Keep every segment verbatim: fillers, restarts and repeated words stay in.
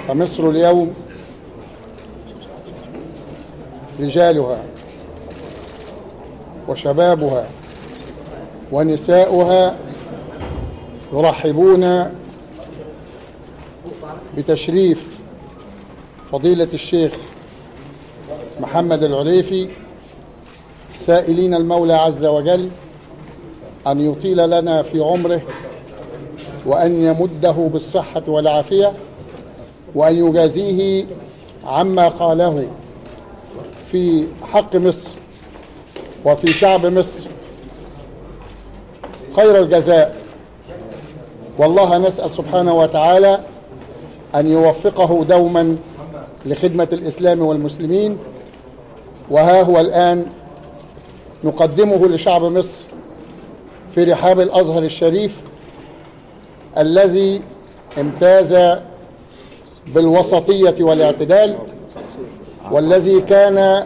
فمصر اليوم رجالها وشبابها ونساؤها يرحبون بتشريف فضيلة الشيخ محمد العريفي، سائلين المولى عز وجل أن يطيل لنا في عمره وأن يمده بالصحة والعافية، وأن يجازيه عما قاله في حق مصر وفي شعب مصر خير الجزاء. والله نسأل سبحانه وتعالى أن يوفقه دوما لخدمة الإسلام والمسلمين. وها هو الآن نقدمه لشعب مصر في رحاب الأزهر الشريف الذي امتاز بالوسطية والاعتدال، والذي كان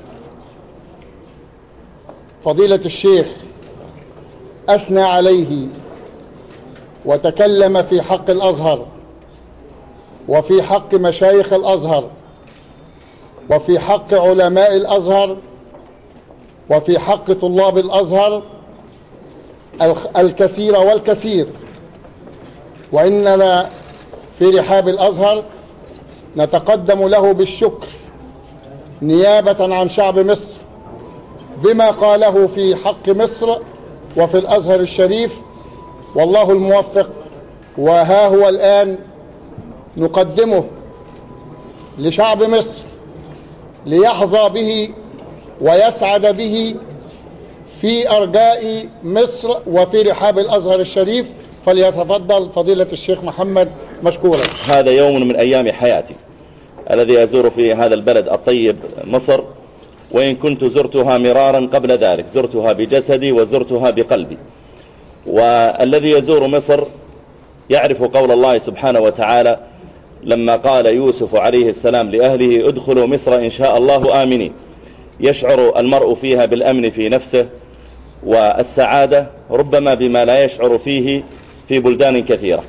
فضيلة الشيخ أثنى عليه وتكلم في حق الأزهر وفي حق مشايخ الأزهر وفي حق علماء الأزهر وفي حق طلاب الأزهر الكثير والكثير. وإننا في رحاب الأزهر نتقدم له بالشكر نيابة عن شعب مصر بما قاله في حق مصر وفي الأزهر الشريف، والله الموفق. وها هو الآن نقدمه لشعب مصر ليحظى به ويسعد به في أرجاء مصر وفي رحاب الأزهر الشريف. فليتفضل فضيلة الشيخ محمد مشكورا. هذا يوم من أيام حياتي الذي أزور في هذا البلد الطيب مصر، وإن كنت زرتها مرارا قبل ذلك، زرتها بجسدي وزرتها بقلبي. والذي يزور مصر يعرف قول الله سبحانه وتعالى لما قال يوسف عليه السلام لأهله ادخلوا مصر إن شاء الله آمنين. يشعر المرء فيها بالأمن في نفسه والسعادة ربما بما لا يشعر فيه في بلدان كثيرة.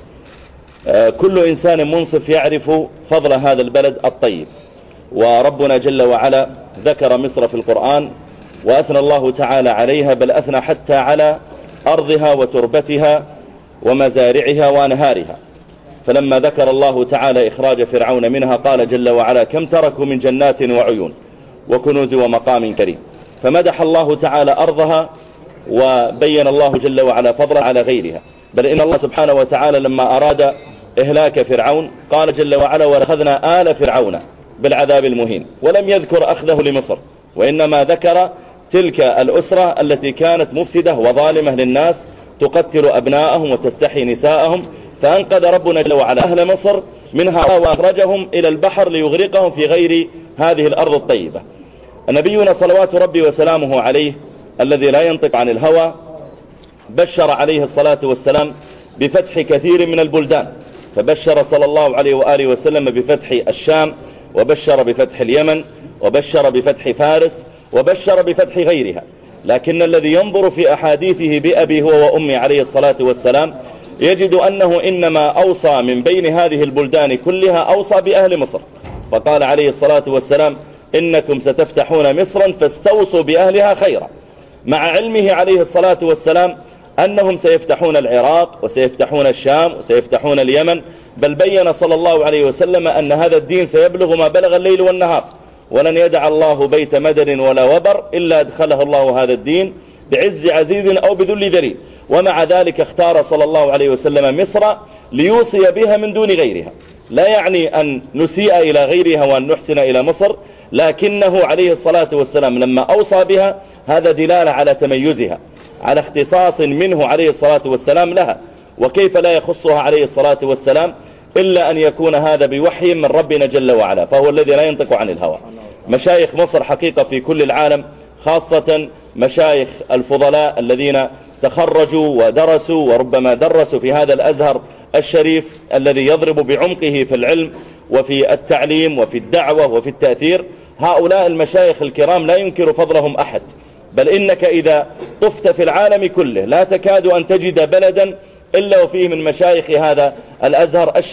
كل إنسان منصف يعرف فضل هذا البلد الطيب، وربنا جل وعلا ذكر مصر في القرآن وأثنى الله تعالى عليها، بل أثنى حتى على أرضها وتربتها ومزارعها وأنهارها. فلما ذكر الله تعالى إخراج فرعون منها قال جل وعلا كم تركوا من جنات وعيون وكنوز ومقام كريم. فمدح الله تعالى أرضها وبين الله جل وعلا فضلا على غيرها. بل إن الله سبحانه وتعالى لما أراد إهلاك فرعون قال جل وعلا وأخذنا آل فرعون بالعذاب المهين، ولم يذكر أخذه لمصر، وإنما ذكر تلك الأسرة التي كانت مفسدة وظالمة للناس تقتل أبناءهم وتستحي نساءهم، فأنقذ ربنا جل وعلا أهل مصر منها وأخرجهم إلى البحر ليغرقهم في غير هذه الأرض الطيبة. نبينا صلوات ربي وسلامه عليه الذي لا ينطق عن الهوى بشر عليه الصلاة والسلام بفتح كثير من البلدان، فبشر صلى الله عليه وآله وسلم بفتح الشام، وبشر بفتح اليمن، وبشر بفتح فارس، وبشر بفتح غيرها. لكن الذي ينظر في أحاديثه بأبي هو وأمي عليه الصلاة والسلام يجد أنه إنما أوصى من بين هذه البلدان كلها أوصى بأهل مصر، فقال عليه الصلاة والسلام إنكم ستفتحون مصرا فاستوصوا بأهلها خيرا، مع علمه عليه الصلاة والسلام أنهم سيفتحون العراق وسيفتحون الشام وسيفتحون اليمن. بل بين صلى الله عليه وسلم أن هذا الدين سيبلغ ما بلغ الليل والنهار، ولن يدع الله بيت مدر ولا وبر إلا أدخله الله هذا الدين بعز عزيز أو بذل ذليل. ومع ذلك اختار صلى الله عليه وسلم مصر ليوصي بها من دون غيرها. لا يعني أن نسيء إلى غيرها وأن نحسن إلى مصر، لكنه عليه الصلاة والسلام لما أوصى بها هذا دلالة على تميزها، على اختصاص منه عليه الصلاة والسلام لها. وكيف لا يخصها عليه الصلاة والسلام إلا أن يكون هذا بوحي من ربنا جل وعلا، فهو الذي لا ينطق عن الهوى. مشايخ مصر حقيقة في كل العالم، خاصة مشايخ الفضلاء الذين تخرجوا ودرسوا وربما درسوا في هذا الأزهر الشريف الذي يضرب بعمقه في العلم وفي التعليم وفي الدعوة وفي التأثير، هؤلاء المشايخ الكرام لا ينكر فضلهم أحد. بل إنك إذا طفت في العالم كله لا تكاد أن تجد بلدا إلا وفيه من مشايخ هذا الأزهر الشريف.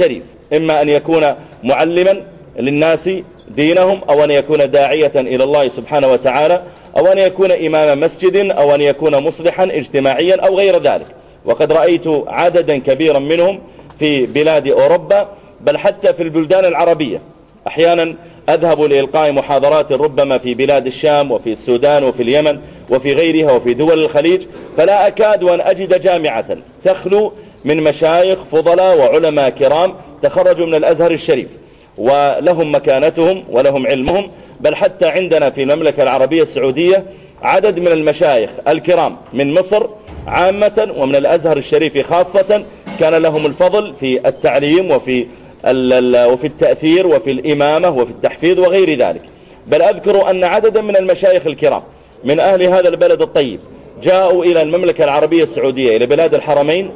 إما أن يكون معلما للناس دينهم، أو أن يكون داعية إلى الله سبحانه وتعالى، أو أن يكون إمام مسجد، أو أن يكون مصلحا اجتماعيا أو غير ذلك. وقد رأيت عددا كبيرا منهم في بلاد أوروبا، بل حتى في البلدان العربية. أحيانا أذهب لإلقاء محاضرات ربما في بلاد الشام وفي السودان وفي اليمن وفي غيرها وفي دول الخليج، فلا أكاد وأن أجد جامعة تخلو من مشايخ فضلاء وعلماء كرام تخرجوا من الأزهر الشريف ولهم مكانتهم ولهم علمهم. بل حتى عندنا في المملكة العربية السعودية عدد من المشايخ الكرام من مصر عامة ومن الأزهر الشريف خاصة كان لهم الفضل في التعليم وفي وفي التأثير وفي الإمامة وفي التحفيظ وغير ذلك. بل أذكر أن عددا من المشايخ الكرام من أهل هذا البلد الطيب جاءوا إلى المملكة العربية السعودية إلى بلاد الحرمين،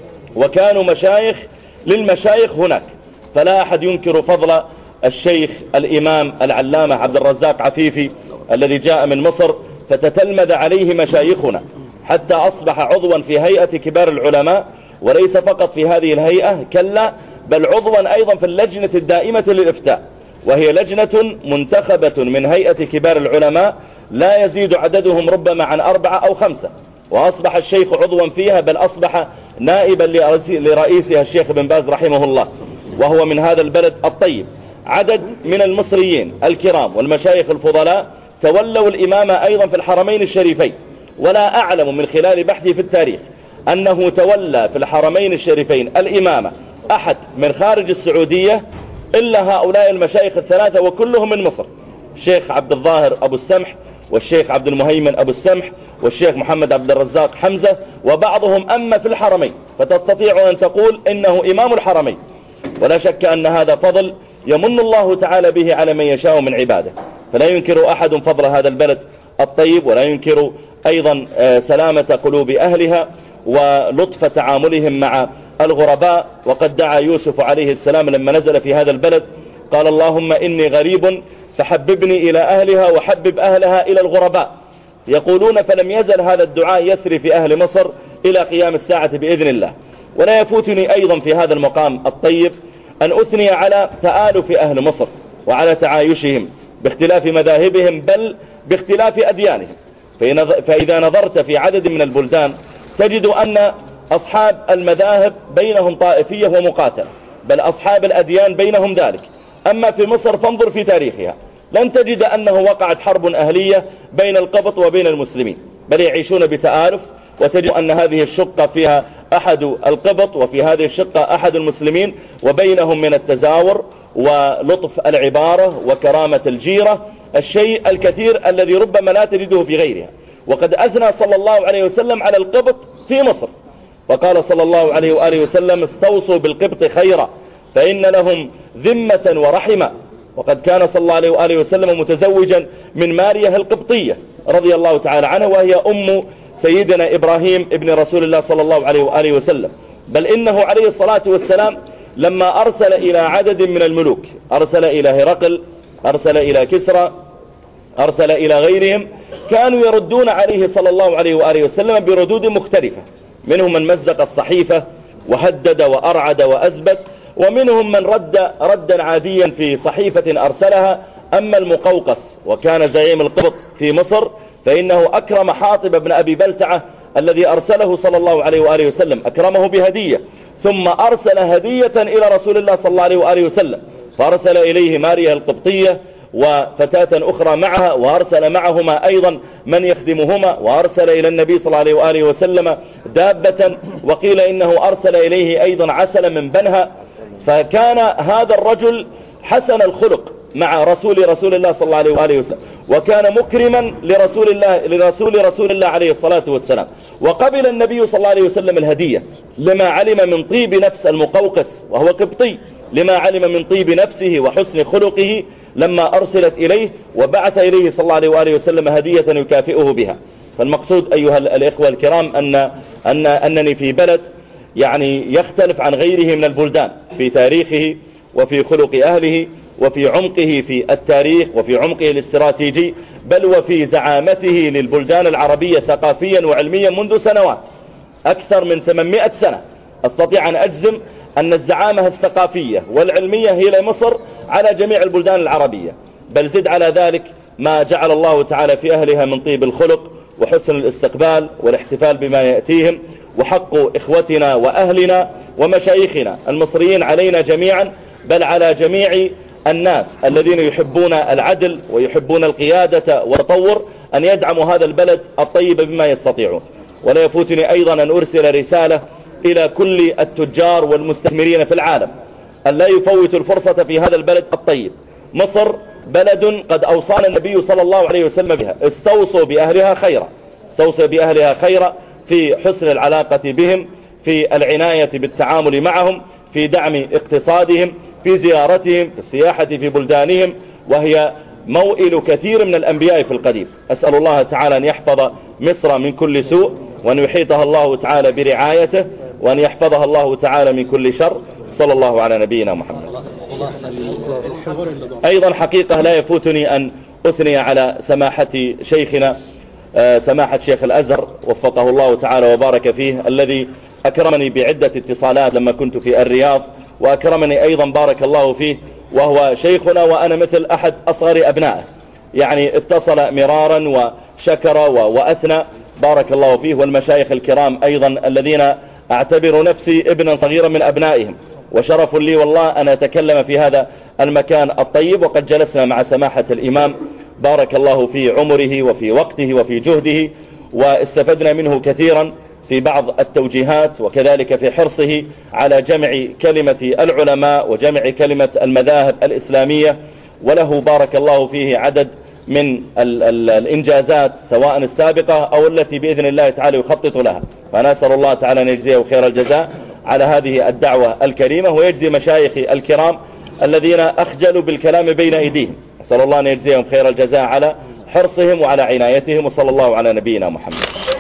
وكانوا مشايخ للمشايخ هناك. فلا أحد ينكر فضل الشيخ الإمام العلامة عبد الرزاق عفيفي الذي جاء من مصر فتتلمذ عليه مشايخنا حتى أصبح عضوا في هيئة كبار العلماء، وليس فقط في هذه الهيئة كلا، بل عضوا أيضا في اللجنة الدائمة للإفتاء، وهي لجنة منتخبة من هيئة كبار العلماء لا يزيد عددهم ربما عن أربعة أو خمسة، وأصبح الشيخ عضوا فيها، بل أصبح نائبا لرئيسها الشيخ بن باز رحمه الله، وهو من هذا البلد الطيب. عدد من المصريين الكرام والمشايخ الفضلاء تولوا الإمامة أيضا في الحرمين الشريفين، ولا أعلم من خلال بحثي في التاريخ أنه تولى في الحرمين الشريفين الإمامة أحد من خارج السعودية إلا هؤلاء المشايخ الثلاثة، وكلهم من مصر: الشيخ عبد الظاهر أبو السمح، والشيخ عبد المهيمن أبو السمح، والشيخ محمد عبد الرزاق حمزة، وبعضهم أما في الحرمين، فتستطيع أن تقول إنه إمام الحرمين. ولا شك أن هذا فضل يمن الله تعالى به على من يشاء من عباده، فلا ينكر أحد فضل هذا البلد الطيب، ولا ينكر أيضا سلامة قلوب أهلها ولطف تعاملهم مع الغرباء. وقد دعا يوسف عليه السلام لما نزل في هذا البلد قال: اللهم إني غريب فحببني إلى أهلها وحبب أهلها إلى الغرباء. يقولون فلم يزل هذا الدعاء يسري في أهل مصر إلى قيام الساعة بإذن الله. ولا يفوتني أيضا في هذا المقام الطيب أن أثني على تآلف أهل مصر وعلى تعايشهم باختلاف مذاهبهم بل باختلاف أديانهم. فإذا نظرت في عدد من البلدان تجد أن أصحاب المذاهب بينهم طائفية ومقاتلة، بل أصحاب الأديان بينهم ذلك. أما في مصر فانظر في تاريخها لن تجد أنه وقعت حرب أهلية بين القبط وبين المسلمين، بل يعيشون بتآلف، وتجد أن هذه الشقة فيها أحد القبط وفي هذه الشقة أحد المسلمين، وبينهم من التزاور ولطف العبارة وكرامة الجيرة الشيء الكثير الذي ربما لا تجده في غيرها. وقد أثنى صلى الله عليه وسلم على القبط في مصر، وقال صلى الله عليه وآله وسلم: استوصوا بالقبط خيرا فإن لهم ذمة ورحمة. وقد كان صلى الله عليه وآله وسلم متزوجا من ماريا القبطية رضي الله تعالى عنها، وهي أم سيدنا إبراهيم ابن رسول الله صلى الله عليه وآله وسلم. بل إنه عليه الصلاة والسلام لما أرسل إلى عدد من الملوك، أرسل إلى هرقل، أرسل إلى كسرى، أرسل إلى غيرهم، كانوا يردون عليه صلى الله عليه وآله وسلم بردود مختلفة. منهم من مزق الصحيفة وهدد وأرعد وأزبت، ومنهم من رد ردا عاديا في صحيفة أرسلها. أما المقوقس وكان زعيم القبط في مصر فإنه أكرم حاطب بن أبي بلتعة الذي أرسله صلى الله عليه وآله وسلم، أكرمه بهدية، ثم أرسل هدية إلى رسول الله صلى الله عليه وآله وسلم، فأرسل إليه ماريا القبطية وفتاة أخرى معها، وأرسل معهما أيضا من يخدمهما، وأرسل إلى النبي صلى الله عليه وآله وسلم دابة، وقيل إنه أرسل إليه أيضا عسل من بنها. فكان هذا الرجل حسن الخلق مع رسول رسول الله صلى الله عليه وآله وسلم، وكان مكرما لرسول الله لرسول رسول الله عليه الصلاة والسلام. وقبل النبي صلى الله عليه وسلم الهدية لما علم من طيب نفس المقوقس وهو قبطي، لما علم من طيب نفسه وحسن خلقه لما أرسلت إليه، وبعث إليه صلى الله عليه وآله وسلم هدية يكافئه بها. فالمقصود أيها الإخوة الكرام أن أن أنني في بلد يعني يختلف عن غيره من البلدان في تاريخه وفي خلق أهله وفي عمقه في التاريخ وفي عمقه الاستراتيجي، بل وفي زعامته للبلدان العربية ثقافيا وعلميا منذ سنوات، أكثر من ثمانمائة سنة أستطيع أن أجزم أن الزعامة الثقافية والعلمية هي لمصر على جميع البلدان العربية، بل زد على ذلك ما جعل الله تعالى في أهلها من طيب الخلق وحسن الاستقبال والاحتفال بما يأتيهم، وحق إخوتنا وأهلنا ومشايخنا المصريين علينا جميعا، بل على جميع الناس الذين يحبون العدل ويحبون القيادة والتطور، أن يدعموا هذا البلد الطيب بما يستطيعون. ولا يفوتني أيضا أن أرسل رسالة إلى كل التجار والمستثمرين في العالم أن لا يفوتوا الفرصة في هذا البلد الطيب. مصر بلد قد أوصانا النبي صلى الله عليه وسلم بها، استوصوا بأهلها خيرا، استوصوا بأهلها خيرا في حسن العلاقة بهم، في العناية بالتعامل معهم، في دعم اقتصادهم، في زيارتهم، في السياحة في بلدانهم، وهي موئل كثير من الأنبياء في القديم. أسأل الله تعالى أن يحفظ مصر من كل سوء، وأن يحيطها الله تعالى برعايته، وأن يحفظها الله تعالى من كل شر. صلى الله على نبينا محمد. أيضا حقيقة لا يفوتني أن أثني على سماحة شيخنا سماحة شيخ الأزهر وفقه الله تعالى وبارك فيه، الذي أكرمني بعدة اتصالات لما كنت في الرياض، وأكرمني أيضا بارك الله فيه، وهو شيخنا وأنا مثل أحد أصغر أبنائه، يعني اتصل مرارا وشكر وأثنى بارك الله فيه. والمشايخ الكرام أيضا الذين أعتبر نفسي ابنا صغيرا من أبنائهم، وشرف لي والله أن أتكلم في هذا المكان الطيب، وقد جلسنا مع سماحة الإمام بارك الله في عمره وفي وقته وفي جهده، واستفدنا منه كثيرا في بعض التوجيهات، وكذلك في حرصه على جمع كلمة العلماء وجمع كلمة المذاهب الإسلامية. وله بارك الله فيه عدد من ال ال الإنجازات سواء السابقة أو التي بإذن الله تعالى يخطط لها، فأنا أسأل الله تعالى أن يجزيه خير الجزاء على هذه الدعوة الكريمة، ويجزي مشايخي الكرام الذين أخجلوا بالكلام بين أيديهم، أسأل الله أن يجزيهم خير الجزاء على حرصهم وعلى عنايتهم. وصلى الله على نبينا محمد.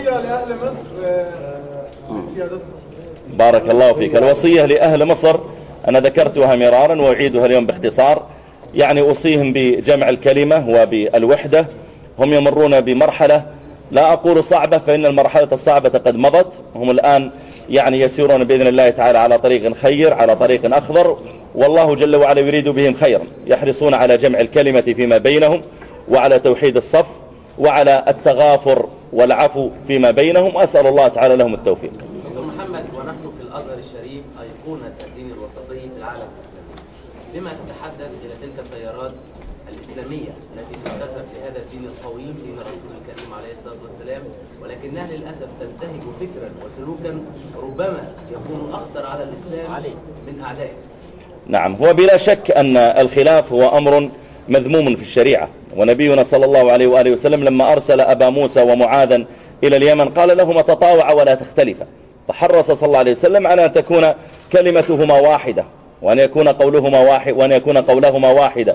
بارك الله فيك. الوصية لأهل مصر أنا ذكرتها مرارا وأعيدها اليوم باختصار، يعني أوصيهم بجمع الكلمة وبالوحدة. هم يمرون بمرحلة لا أقول صعبة، فإن المرحلة الصعبة قد مضت، هم الآن يعني يسيرون بإذن الله تعالى على طريق خير، على طريق أخضر، والله جل وعلا يريد بهم خيرا. يحرصون على جمع الكلمة فيما بينهم، وعلى توحيد الصف، وعلى التغافر والعفو فيما بينهم، وأسأل الله تعالى لهم التوفيق. دكتور محمد، ونحن في الأزهر الشريف أيقونة الدين الوسطي في العالم الإسلامي، لما تتحدث إلى تلك التيارات الإسلامية التي تنتسب لهذا الدين القويم دين الرسول الكريم عليه الصلاة والسلام، ولكنها للأسف تنتهج فكرا وسلوكا ربما يكون أخطر على الإسلام من أعدائه؟ نعم، هو بلا شك أن الخلاف هو أمر مذموم في الشريعة، ونبينا صلى الله عليه وآله وسلم لما أرسل أبا موسى ومعاذا إلى اليمن قال لهما تطاوعا ولا تختلفا، فحرص صلى الله عليه وسلم على أن تكون كلمتهما واحدة، وأن يكون قولهما واحد وأن يكون قولهما واحدة.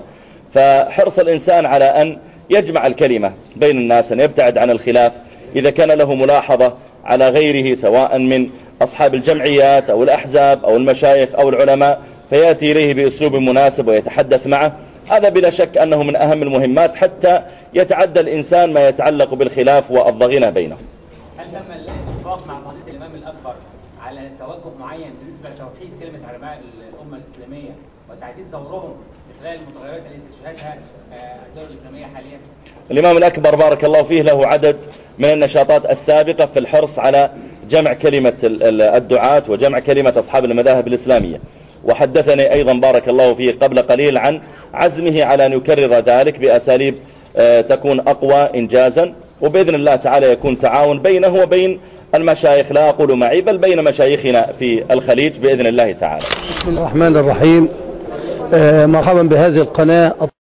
فحرص الإنسان على أن يجمع الكلمة بين الناس، أن يبتعد عن الخلاف. إذا كان له ملاحظة على غيره سواء من أصحاب الجمعيات أو الأحزاب أو المشايخ أو العلماء، فيأتي إليه بأسلوب مناسب ويتحدث معه، هذا بلا شك أنه من أهم المهمات حتى يتعدى الإنسان ما يتعلق بالخلاف والضغينة بينه. هل تم الاتفاق مع قضية الإمام الأكبر على توجه معين بالنسبة لتوحيد كلمة علماء الأمة الإسلامية وتعزيز دورهم في خلال المتغيرات التي تشهدها الدولة الإسلامية حاليا؟ الإمام الأكبر بارك الله فيه له عدد من النشاطات السابقة في الحرص على جمع كلمة الدعاة وجمع كلمة أصحاب المذاهب الإسلامية، وحدثني أيضا بارك الله فيه قبل قليل عن عزمه على أن يكرر ذلك بأساليب تكون أقوى إنجازا، وبإذن الله تعالى يكون تعاون بينه وبين المشايخ، لا أقول معي بل بين مشايخنا في الخليج بإذن الله تعالى. بسم الله الرحمن الرحيم. مرحبا بهذه القناة.